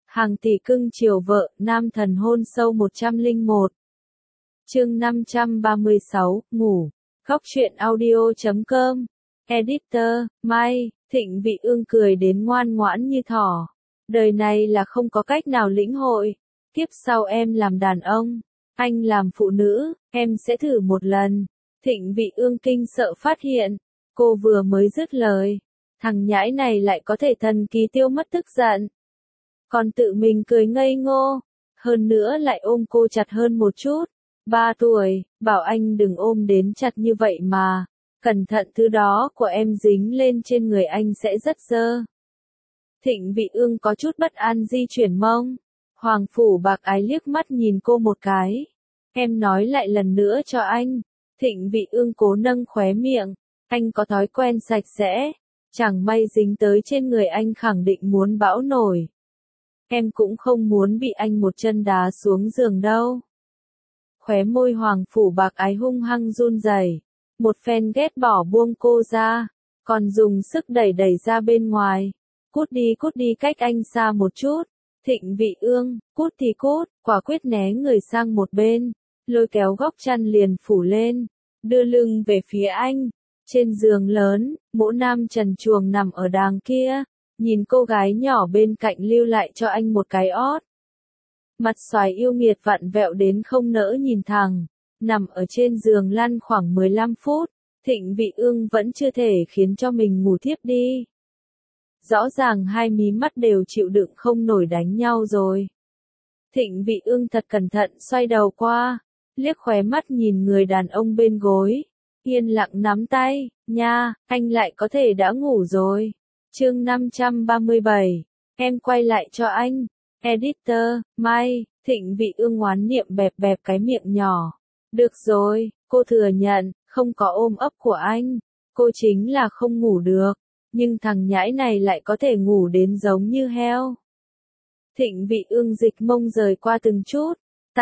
Hàng tỷ cưng chiều vợ, nam thần hôn sâu 101. Chương 536, ngủ. Góc truyện audio.com. Editor, Mai, Thịnh Vị Ương cười đến ngoan ngoãn như thỏ. Đời này là không có cách nào lĩnh hội. Kiếp sau em làm đàn ông, anh làm phụ nữ, em sẽ thử một lần. Thịnh Vị Ương kinh sợ phát hiện. Cô vừa mới dứt lời. Thằng nhãi này lại có thể thần kỳ tiêu mất tức giận. Còn tự mình cười ngây ngô. Hơn nữa lại ôm cô chặt hơn một chút. 3 tuổi, bảo anh đừng ôm đến chặt như vậy mà. Cẩn thận thứ đó của em dính lên trên người anh sẽ rất dơ. Thịnh Vị Ương có chút bất an di chuyển mông. Hoàng Phủ Bạc Ái liếc mắt nhìn cô một cái. Em nói lại lần nữa cho anh. Thịnh Vị Ương cố nâng khóe miệng. Anh có thói quen sạch sẽ. Chẳng may dính tới trên người anh khẳng định muốn bão nổi. Em cũng không muốn bị anh một chân đá xuống giường đâu. Khóe môi Hoàng Phủ Bạc Ái hung hăng run rẩy. Một phen ghét bỏ buông cô ra. Còn dùng sức đẩy ra bên ngoài. Cút đi cách anh xa một chút. Thịnh Vị Ương, cút thì cút, quả quyết né người sang một bên. Lôi kéo góc chăn liền phủ lên. Đưa lưng về phía anh. Trên giường lớn, mỗ nam trần truồng nằm ở đàng kia. Nhìn cô gái nhỏ bên cạnh lưu lại cho anh một cái ót. Mặt xoài yêu nghiệt vặn vẹo đến không nỡ nhìn thẳng. Nằm ở trên giường lăn khoảng 15 phút. Thịnh Vị Ương vẫn chưa thể khiến cho mình ngủ thiếp đi. Rõ ràng hai mí mắt đều chịu đựng không nổi đánh nhau rồi. Thịnh Vị Ương thật cẩn thận xoay đầu qua. Liếc khóe mắt nhìn người đàn ông bên gối. Yên lặng nắm tay, nha, anh lại có thể đã ngủ rồi. Chương 537, em quay lại cho anh. Editor, Mai, Thịnh Vị Ương ngoán niệm bẹp bẹp cái miệng nhỏ. Được rồi, cô thừa nhận, không có ôm ấp của anh. Cô chính là không ngủ được. Nhưng thằng nhãi này lại có thể ngủ đến giống như heo. Thịnh Vị Ương dịch mông rời qua từng chút.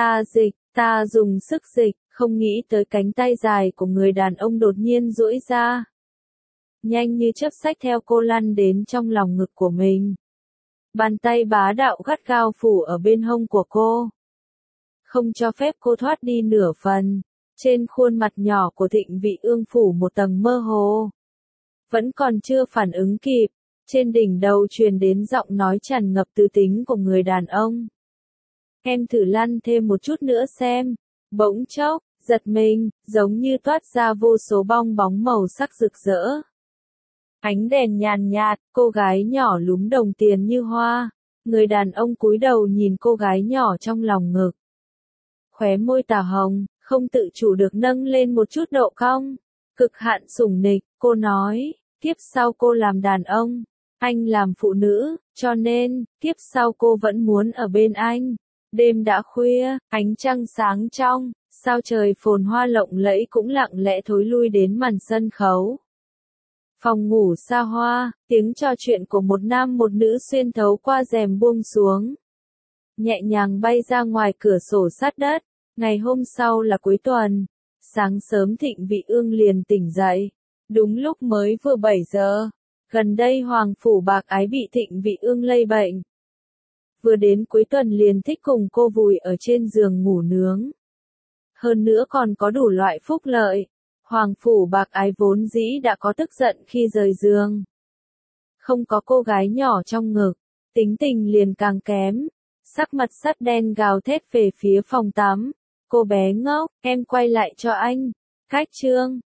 Ta dùng sức dịch, không nghĩ tới cánh tay dài của người đàn ông đột nhiên duỗi ra. Nhanh như chớp xách theo cô lăn đến trong lòng ngực của mình. Bàn tay bá đạo gắt gao phủ ở bên hông của cô. Không cho phép cô thoát đi nửa phần. Trên khuôn mặt nhỏ của Thịnh Vị Ương phủ một tầng mơ hồ. Vẫn còn chưa phản ứng kịp. Trên đỉnh đầu truyền đến giọng nói tràn ngập tư tính của người đàn ông. Em thử lăn thêm một chút nữa xem. Bỗng chốc, giật mình, giống như toát ra vô số bong bóng màu sắc rực rỡ. Ánh đèn nhàn nhạt, cô gái nhỏ lúm đồng tiền như hoa. Người đàn ông cúi đầu nhìn cô gái nhỏ trong lòng ngực. Khóe môi tà hồng, không tự chủ được nâng lên một chút độ cong. Cực hạn sủng nịch, cô nói, kiếp sau cô làm đàn ông, anh làm phụ nữ, cho nên, kiếp sau cô vẫn muốn ở bên anh. Đêm đã khuya, ánh trăng sáng trong, sao trời phồn hoa lộng lẫy cũng lặng lẽ thối lui đến màn sân khấu. Phòng ngủ xa hoa, tiếng trò chuyện của một nam một nữ xuyên thấu qua rèm buông xuống. Nhẹ nhàng bay ra ngoài cửa sổ sát đất. Ngày hôm sau là cuối tuần. Sáng sớm Thịnh Vị Ương liền tỉnh dậy. Đúng lúc mới vừa 7 giờ. Gần đây Hoàng Phủ Bạc Ái bị Thịnh Vị Ương lây bệnh. Vừa đến cuối tuần liền thích cùng cô vùi ở trên giường ngủ nướng. Hơn nữa còn có đủ loại phúc lợi. Hoàng Phủ Bạc Ái vốn dĩ đã có tức giận khi rời giường. Không có cô gái nhỏ trong ngực. Tính tình liền càng kém. Sắc mặt sắt đen gào thét về phía phòng tắm. Cô bé ngốc, em quay lại cho anh. Cách chương.